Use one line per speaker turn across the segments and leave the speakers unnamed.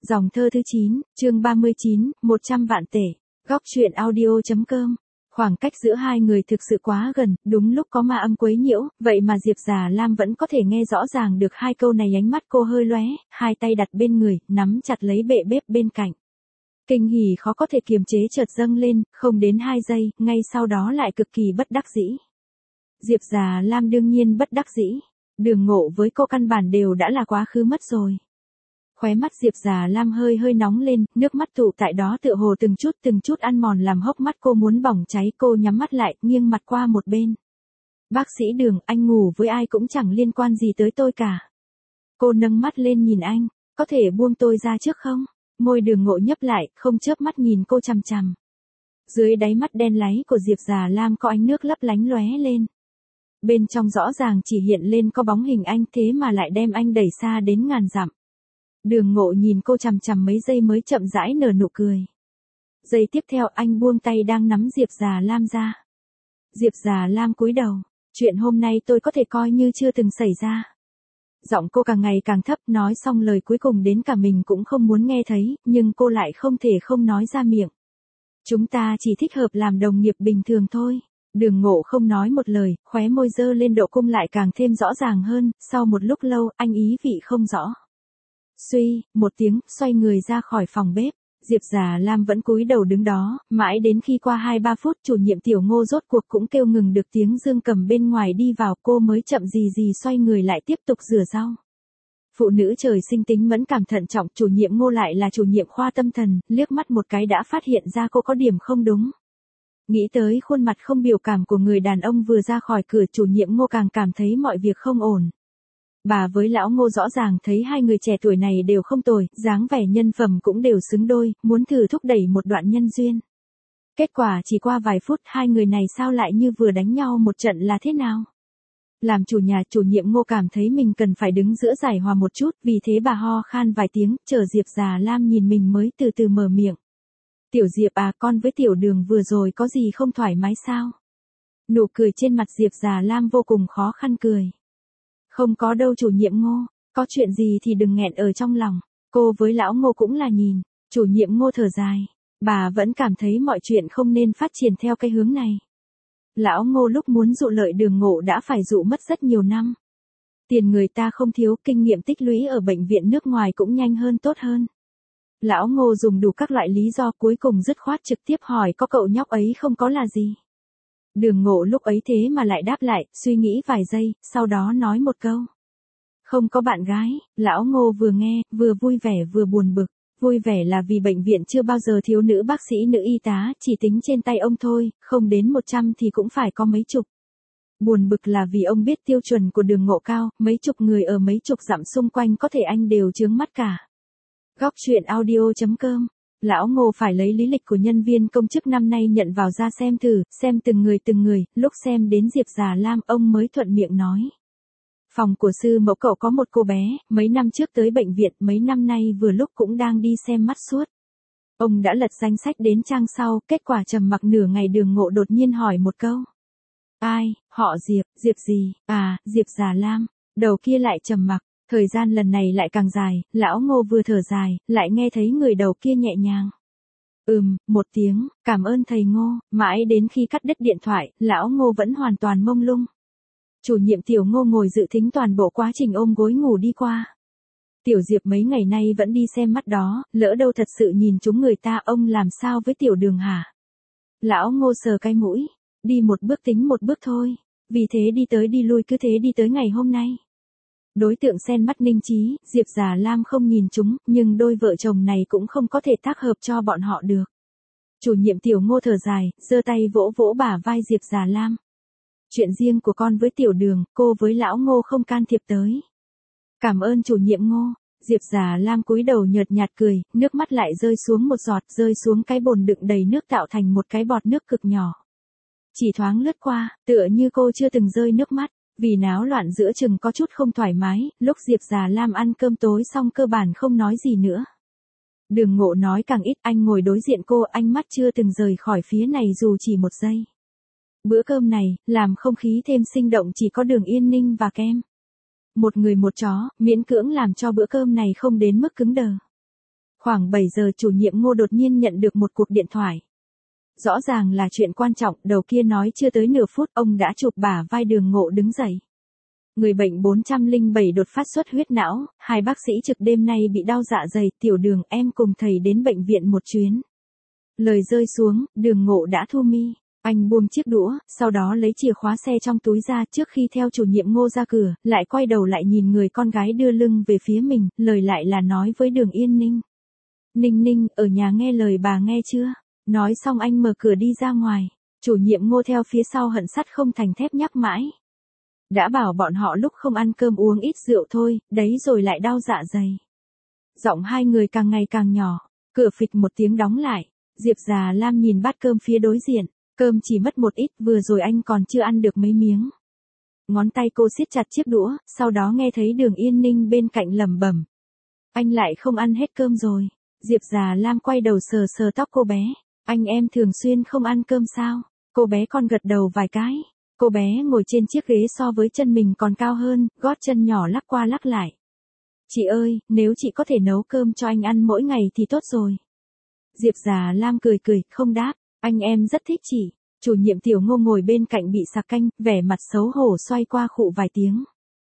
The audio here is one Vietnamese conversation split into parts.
Dòng thơ thứ 9, chương 39, 100 vạn tể. Góc truyện audio.com. Khoảng cách giữa hai người thực sự quá gần, đúng lúc có ma âm quấy nhiễu, vậy mà Diệp Già Lam vẫn có thể nghe rõ ràng được hai câu này. Ánh mắt cô hơi lóe, hai tay đặt bên người, nắm chặt lấy bệ bếp bên cạnh. Kinh hỉ khó có thể kiềm chế chợt dâng lên, không đến 2 giây, ngay sau đó lại cực kỳ bất đắc dĩ. Diệp Già Lam đương nhiên bất đắc dĩ. Đường Ngộ với cô căn bản đều đã là quá khứ mất rồi. Khóe mắt Diệp Già Lam hơi nóng lên, nước mắt tụ tại đó tựa hồ từng chút ăn mòn làm hốc mắt cô muốn bỏng cháy. Cô nhắm mắt lại, nghiêng mặt qua một bên. Bác sĩ Đường, anh ngủ với ai cũng chẳng liên quan gì tới tôi cả. Cô nâng mắt lên nhìn anh, có thể buông tôi ra trước không? Môi Đường Ngộ nhấp lại, không chớp mắt nhìn cô chằm chằm. Dưới đáy mắt đen láy của Diệp Già Lam có ánh nước lấp lánh lóe lên. Bên trong rõ ràng chỉ hiện lên có bóng hình anh, thế mà lại đem anh đẩy xa đến ngàn dặm. Đường Ngộ nhìn cô chằm chằm mấy giây mới chậm rãi nở nụ cười. Giây tiếp theo anh buông tay đang nắm Diệp Già Lam ra. Diệp Già Lam cúi đầu, chuyện hôm nay tôi có thể coi như chưa từng xảy ra. Giọng cô càng ngày càng thấp, nói xong lời cuối cùng đến cả mình cũng không muốn nghe thấy, nhưng cô lại không thể không nói ra miệng. Chúng ta chỉ thích hợp làm đồng nghiệp bình thường thôi. Đường Ngộ không nói một lời, khóe môi dơ lên độ cung lại càng thêm rõ ràng hơn, sau một lúc lâu, anh ý vị không rõ. Suy, một tiếng, xoay người ra khỏi phòng bếp. Diệp Già Lam vẫn cúi đầu đứng đó, mãi đến khi qua 2-3 phút chủ nhiệm Tiểu Ngô rốt cuộc cũng kêu ngừng được tiếng Dương Cầm bên ngoài đi vào, cô mới chậm gì xoay người lại tiếp tục rửa rau. Phụ nữ trời sinh tính mẫn cảm thận trọng, chủ nhiệm Ngô lại là chủ nhiệm khoa tâm thần, liếc mắt một cái đã phát hiện ra cô có điểm không đúng. Nghĩ tới khuôn mặt không biểu cảm của người đàn ông vừa ra khỏi cửa, chủ nhiệm Ngô càng cảm thấy mọi việc không ổn. Bà với lão Ngô rõ ràng thấy hai người trẻ tuổi này đều không tồi, dáng vẻ nhân phẩm cũng đều xứng đôi, muốn thử thúc đẩy một đoạn nhân duyên. Kết quả chỉ qua vài phút hai người này sao lại như vừa đánh nhau một trận là thế nào? Làm chủ nhà, chủ nhiệm Ngô cảm thấy mình cần phải đứng giữa giải hòa một chút, vì thế bà ho khan vài tiếng, chờ Diệp Già Lam nhìn mình mới từ từ mở miệng. Tiểu Diệp à, con với Tiểu Đường vừa rồi có gì không thoải mái sao? Nụ cười trên mặt Diệp Già Lam vô cùng khó khăn cười. Không có đâu chủ nhiệm Ngô, có chuyện gì thì đừng nghẹn ở trong lòng. Cô với lão Ngô cũng là nhìn, chủ nhiệm Ngô thở dài. Bà vẫn cảm thấy mọi chuyện không nên phát triển theo cái hướng này. Lão Ngô lúc muốn dụ lợi Đường Ngộ đã phải dụ mất rất nhiều năm. Tiền người ta không thiếu, kinh nghiệm tích lũy ở bệnh viện nước ngoài cũng nhanh hơn tốt hơn. Lão Ngô dùng đủ các loại lý do, cuối cùng dứt khoát trực tiếp hỏi có cậu nhóc ấy không có là gì. Đường Ngộ lúc ấy thế mà lại đáp lại, suy nghĩ vài giây, sau đó nói một câu. Không có bạn gái. Lão Ngô vừa nghe, vừa vui vẻ vừa buồn bực. Vui vẻ là vì bệnh viện chưa bao giờ thiếu nữ bác sĩ nữ y tá, chỉ tính trên tay ông thôi, không đến 100 thì cũng phải có mấy chục. Buồn bực là vì ông biết tiêu chuẩn của Đường Ngộ cao, mấy chục người ở mấy chục dặm xung quanh có thể anh đều chướng mắt cả. Góc truyện audio.com. Lão Ngô phải lấy lý lịch của nhân viên công chức năm nay nhận vào ra xem thử, xem từng người, lúc xem đến Diệp Già Lam ông mới thuận miệng nói. Phòng của sư mẫu cậu có một cô bé, mấy năm trước tới bệnh viện, mấy năm nay vừa lúc cũng đang đi xem mắt suốt. Ông đã lật danh sách đến trang sau, kết quả trầm mặc nửa ngày Đường Ngộ đột nhiên hỏi một câu. Ai, họ Diệp, Diệp gì, à, Diệp Già Lam, đầu kia lại trầm mặc. Thời gian lần này lại càng dài, lão Ngô vừa thở dài, lại nghe thấy người đầu kia nhẹ nhàng. Một tiếng, cảm ơn thầy Ngô, mãi đến khi cắt đứt điện thoại, lão Ngô vẫn hoàn toàn mông lung. Chủ nhiệm Tiểu Ngô ngồi dự thính toàn bộ quá trình ôm gối ngủ đi qua. Tiểu Diệp mấy ngày nay vẫn đi xem mắt đó, lỡ đâu thật sự nhìn chúng người ta, ông làm sao với Tiểu Đường hả? Lão Ngô sờ cái mũi, đi một bước tính một bước thôi, vì thế đi tới đi lui cứ thế đi tới ngày hôm nay. Đối tượng xen mắt Ninh Chí, Diệp Già Lam không nhìn chúng, nhưng đôi vợ chồng này cũng không có thể tác hợp cho bọn họ được. Chủ nhiệm Tiểu Ngô thở dài, giơ tay vỗ bả vai Diệp Già Lam. Chuyện riêng của con với Tiểu Đường, cô với lão Ngô không can thiệp tới. Cảm ơn chủ nhiệm Ngô. Diệp Già Lam cúi đầu nhợt nhạt cười, nước mắt lại rơi xuống một giọt, rơi xuống cái bồn đựng đầy nước tạo thành một cái bọt nước cực nhỏ. Chỉ thoáng lướt qua, tựa như cô chưa từng rơi nước mắt. Vì náo loạn giữa chừng có chút không thoải mái, lúc Diệp Già Lam ăn cơm tối xong cơ bản không nói gì nữa. Đường Ngộ nói càng ít, anh ngồi đối diện cô, ánh mắt chưa từng rời khỏi phía này dù chỉ một giây. Bữa cơm này, làm không khí thêm sinh động chỉ có Đường Yên Ninh và kem. Một người một chó, miễn cưỡng làm cho bữa cơm này không đến mức cứng đờ. Khoảng 7 giờ chủ nhiệm Ngô đột nhiên nhận được một cuộc điện thoại. Rõ ràng là chuyện quan trọng, đầu kia nói chưa tới nửa phút ông đã chụp bả vai Đường Ngộ đứng dậy. Người bệnh 407 đột phát xuất huyết não, 2 bác sĩ trực đêm nay bị đau dạ dày, Tiểu Đường em cùng thầy đến bệnh viện một chuyến. Lời rơi xuống, Đường Ngộ đã thu mi. Anh buông chiếc đũa, sau đó lấy chìa khóa xe trong túi ra trước khi theo chủ nhiệm Ngô ra cửa, lại quay đầu lại nhìn người con gái đưa lưng về phía mình, lời lại là nói với Đường Yên Ninh. Ninh Ninh, ở nhà nghe lời bà nghe chưa? Nói xong anh mở cửa đi ra ngoài, chủ nhiệm Ngô theo phía sau hận sắt không thành thép nhắc mãi. Đã bảo bọn họ lúc không ăn cơm uống ít rượu thôi, đấy rồi lại đau dạ dày. Giọng hai người càng ngày càng nhỏ, cửa phịch một tiếng đóng lại, Diệp Già Lam nhìn bát cơm phía đối diện, cơm chỉ mất một ít, vừa rồi anh còn chưa ăn được mấy miếng. Ngón tay cô siết chặt chiếc đũa, sau đó nghe thấy Đường Yên Ninh bên cạnh lẩm bẩm. Anh lại không ăn hết cơm rồi. Diệp Già Lam quay đầu sờ sờ tóc cô bé. Anh em thường xuyên không ăn cơm sao? Cô bé con gật đầu vài cái. Cô bé ngồi trên chiếc ghế so với chân mình còn cao hơn, gót chân nhỏ lắc qua lắc lại. Chị ơi, nếu chị có thể nấu cơm cho anh ăn mỗi ngày thì tốt rồi. Diệp Già Lam cười cười, không đáp. Anh em rất thích chị. Chủ nhiệm Tiểu Ngô ngồi bên cạnh bị sặc canh, vẻ mặt xấu hổ xoay qua khụ vài tiếng.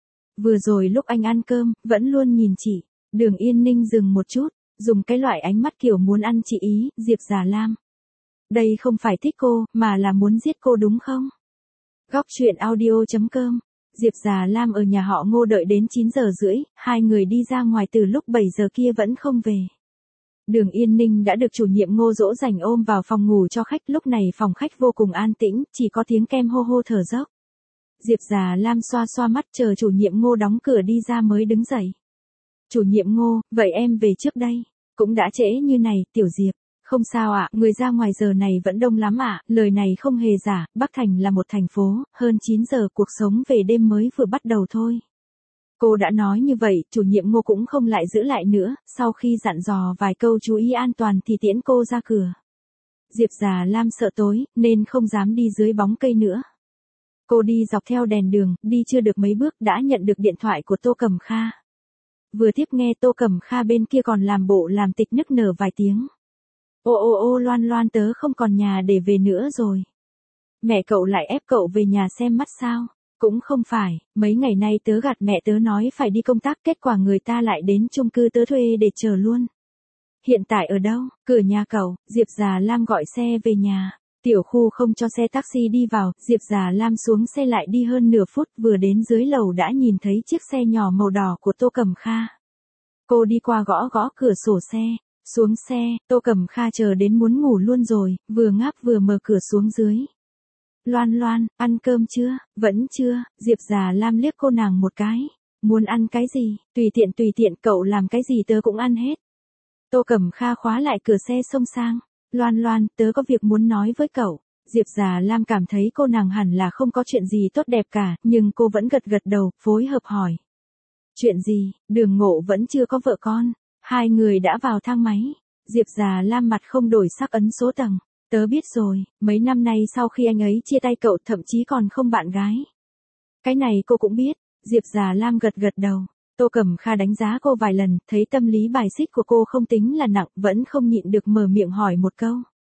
Vừa rồi lúc anh ăn cơm, vẫn luôn nhìn chị. Đường Yên Ninh dừng một chút, dùng cái loại ánh mắt kiểu muốn ăn chị ý, Diệp Già Lam. Đây không phải thích cô, mà là muốn giết cô đúng không? Góc truyện audio.com. Diệp Già Lam ở nhà họ Ngô đợi đến 9 giờ rưỡi, hai người đi ra ngoài từ lúc 7 giờ kia vẫn không về. Đường Yên Ninh đã được chủ nhiệm Ngô dỗ dành ôm vào phòng ngủ cho khách, lúc này phòng khách vô cùng an tĩnh, chỉ có tiếng kem hô hô thở dốc. Diệp Già Lam xoa xoa mắt chờ chủ nhiệm Ngô đóng cửa đi ra mới đứng dậy. Chủ nhiệm Ngô, vậy em về trước đây. Cũng đã trễ như này, Tiểu Diệp. Không sao ạ, người ra ngoài giờ này vẫn đông lắm ạ, lời này không hề giả, Bắc Thành là một thành phố, hơn 9 giờ cuộc sống về đêm mới vừa bắt đầu thôi. Cô đã nói như vậy, chủ nhiệm Ngô cũng không lại giữ lại nữa, sau khi dặn dò vài câu chú ý an toàn thì tiễn cô ra cửa. Diệp Già Lam sợ tối, nên không dám đi dưới bóng cây nữa. Cô đi dọc theo đèn đường, đi chưa được mấy bước đã nhận được điện thoại của Tô Cẩm Kha. Vừa tiếp nghe Tô Cẩm Kha bên kia còn làm bộ làm tịch nức nở vài tiếng. Ô Loan Loan tớ không còn nhà để về nữa rồi. Mẹ cậu lại ép cậu về nhà xem mắt sao? Cũng không phải, mấy ngày nay tớ gạt mẹ tớ nói phải đi công tác, kết quả người ta lại đến chung cư tớ thuê để chờ luôn. Hiện tại ở đâu? Cửa nhà cậu. Diệp Già Lam gọi xe về nhà. Tiểu khu không cho xe taxi đi vào, Diệp Già Lam xuống xe lại đi hơn nửa phút, vừa đến dưới lầu đã nhìn thấy chiếc xe nhỏ màu đỏ của Tô Cẩm Kha. Cô đi qua gõ gõ cửa sổ xe, xuống xe, Tô Cẩm Kha chờ đến muốn ngủ luôn rồi, vừa ngáp vừa mở cửa xuống dưới. Loan Loan, ăn cơm chưa? Vẫn chưa. Diệp Già Lam liếc cô nàng một cái. Muốn ăn cái gì? Tùy tiện, cậu làm cái gì tớ cũng ăn hết. Tô Cẩm Kha khóa lại cửa xe xông sang. Loan Loan, tớ có việc muốn nói với cậu. Diệp Già Lam cảm thấy cô nàng hẳn là không có chuyện gì tốt đẹp cả, nhưng cô vẫn gật gật đầu, phối hợp hỏi. Chuyện gì? Đường Ngộ vẫn chưa có vợ con. Hai người đã vào thang máy. Diệp Già Lam mặt không đổi sắc ấn số tầng. Tớ biết rồi, mấy năm nay sau khi anh ấy chia tay cậu thậm chí còn không bạn gái. Cái này cô cũng biết. Diệp Già Lam gật gật đầu. Tô Cẩm Kha đánh giá cô vài lần, thấy tâm lý bài xích của cô không tính là nặng, vẫn không nhịn được mở miệng hỏi một câu.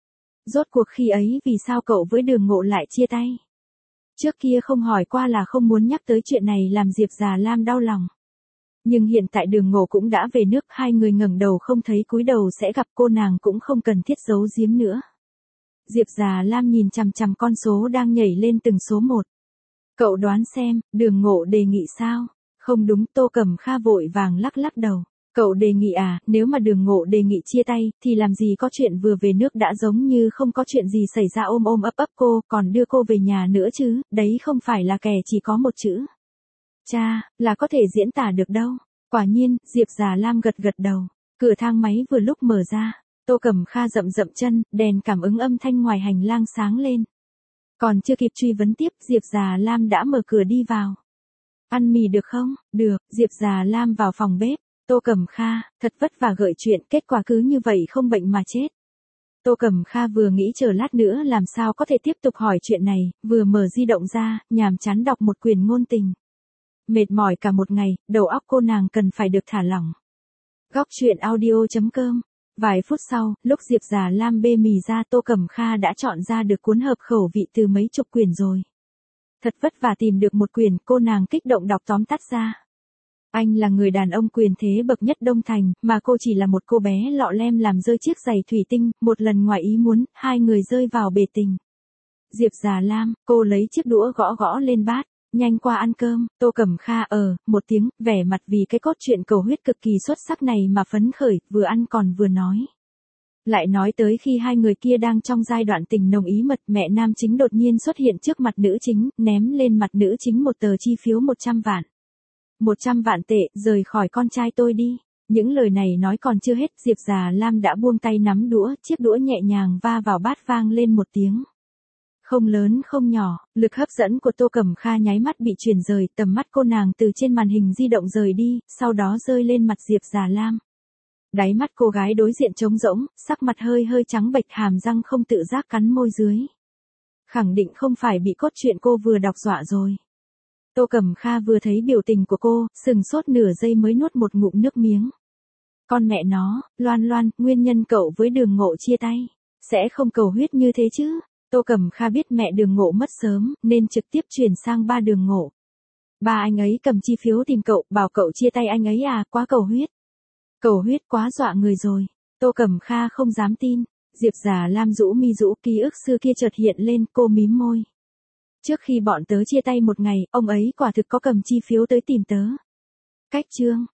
Rốt cuộc khi ấy vì sao cậu với Đường Ngộ lại chia tay? Trước kia không hỏi qua là không muốn nhắc tới chuyện này làm Diệp Già Lam đau lòng. Nhưng hiện tại Đường Ngộ cũng đã về nước, hai người ngẩng đầu không thấy cúi đầu sẽ gặp, cô nàng cũng không cần thiết giấu giếm nữa. Diệp Già Lam nhìn chằm chằm con số đang nhảy lên từng số một. Cậu đoán xem, Đường Ngộ đề nghị sao? Không đúng, Tô Cẩm Kha vội vàng lắc lắc đầu. Cậu đề nghị à, nếu mà Đường Ngộ đề nghị chia tay, thì làm gì có chuyện vừa về nước đã giống như không có chuyện gì xảy ra ôm ấp cô, còn đưa cô về nhà nữa chứ, đấy không phải là kẻ chỉ có một chữ. Cha, là có thể diễn tả được đâu. Quả nhiên, Diệp Già Lam gật gật đầu. Cửa thang máy vừa lúc mở ra. Tô Cẩm Kha dậm chân, đèn cảm ứng âm thanh ngoài hành lang sáng lên. Còn chưa kịp truy vấn tiếp, Diệp Già Lam đã mở cửa đi vào. Ăn mì được không? Được. Diệp Già Lam vào phòng bếp. Tô Cẩm Kha, thật vất vả gợi chuyện, kết quả cứ như vậy không bệnh mà chết. Tô Cẩm Kha vừa nghĩ chờ lát nữa làm sao có thể tiếp tục hỏi chuyện này, vừa mở di động ra, nhàm chán đọc một quyển ngôn tình. Mệt mỏi cả một ngày, đầu óc cô nàng cần phải được thả lỏng. Góc truyện audio.com Vài phút sau, lúc Diệp Già Lam bê mì ra, Tô Cẩm Kha đã chọn ra được cuốn hợp khẩu vị từ mấy chục quyển rồi. Thật vất vả tìm được một quyển, cô nàng kích động đọc tóm tắt ra. Anh là người đàn ông quyền thế bậc nhất Đông Thành, mà cô chỉ là một cô bé lọ lem làm rơi chiếc giày thủy tinh, một lần ngoài ý muốn, hai người rơi vào bể tình. Diệp Già Lam, cô lấy chiếc đũa gõ gõ lên bát, nhanh qua ăn cơm. Tô Cẩm Kha một tiếng, vẻ mặt vì cái cốt truyện cầu huyết cực kỳ xuất sắc này mà phấn khởi, vừa ăn còn vừa nói. Lại nói tới khi hai người kia đang trong giai đoạn tình nồng ý mật, mẹ nam chính đột nhiên xuất hiện trước mặt nữ chính, ném lên mặt nữ chính một tờ chi phiếu 100 vạn. 100 vạn tệ, rời khỏi con trai tôi đi. Những lời này nói còn chưa hết, Diệp Già Lam đã buông tay nắm đũa, chiếc đũa nhẹ nhàng va vào bát vang lên một tiếng. Không lớn không nhỏ, lực hấp dẫn của Tô Cẩm Kha nháy mắt bị chuyển rời, tầm mắt cô nàng từ trên màn hình di động rời đi, sau đó rơi lên mặt Diệp Già Lam. Đáy mắt cô gái đối diện trống rỗng, sắc mặt hơi hơi trắng bệch, hàm răng không tự giác cắn môi dưới. Khẳng định không phải bị cốt truyện cô vừa đọc dọa rồi. Tô Cẩm Kha vừa thấy biểu tình của cô, sừng sốt nửa giây mới nuốt một ngụm nước miếng. Con mẹ nó, Loan, nguyên nhân cậu với Đường Ngộ chia tay, sẽ không cầu huyết như thế chứ? Tô Cẩm Kha biết mẹ Đường Ngộ mất sớm, nên trực tiếp chuyển sang ba Đường Ngộ. Ba anh ấy cầm chi phiếu tìm cậu, bảo cậu chia tay anh ấy à, quá cầu huyết. Cầu huyết quá dọa người rồi. Tô Cẩm Kha không dám tin. Diệp Già Lam rũ mi rũ, ký ức xưa kia chợt hiện lên, cô mím môi. Trước khi bọn tớ chia tay một ngày, ông ấy quả thực có cầm chi phiếu tới tìm tớ. Cách chương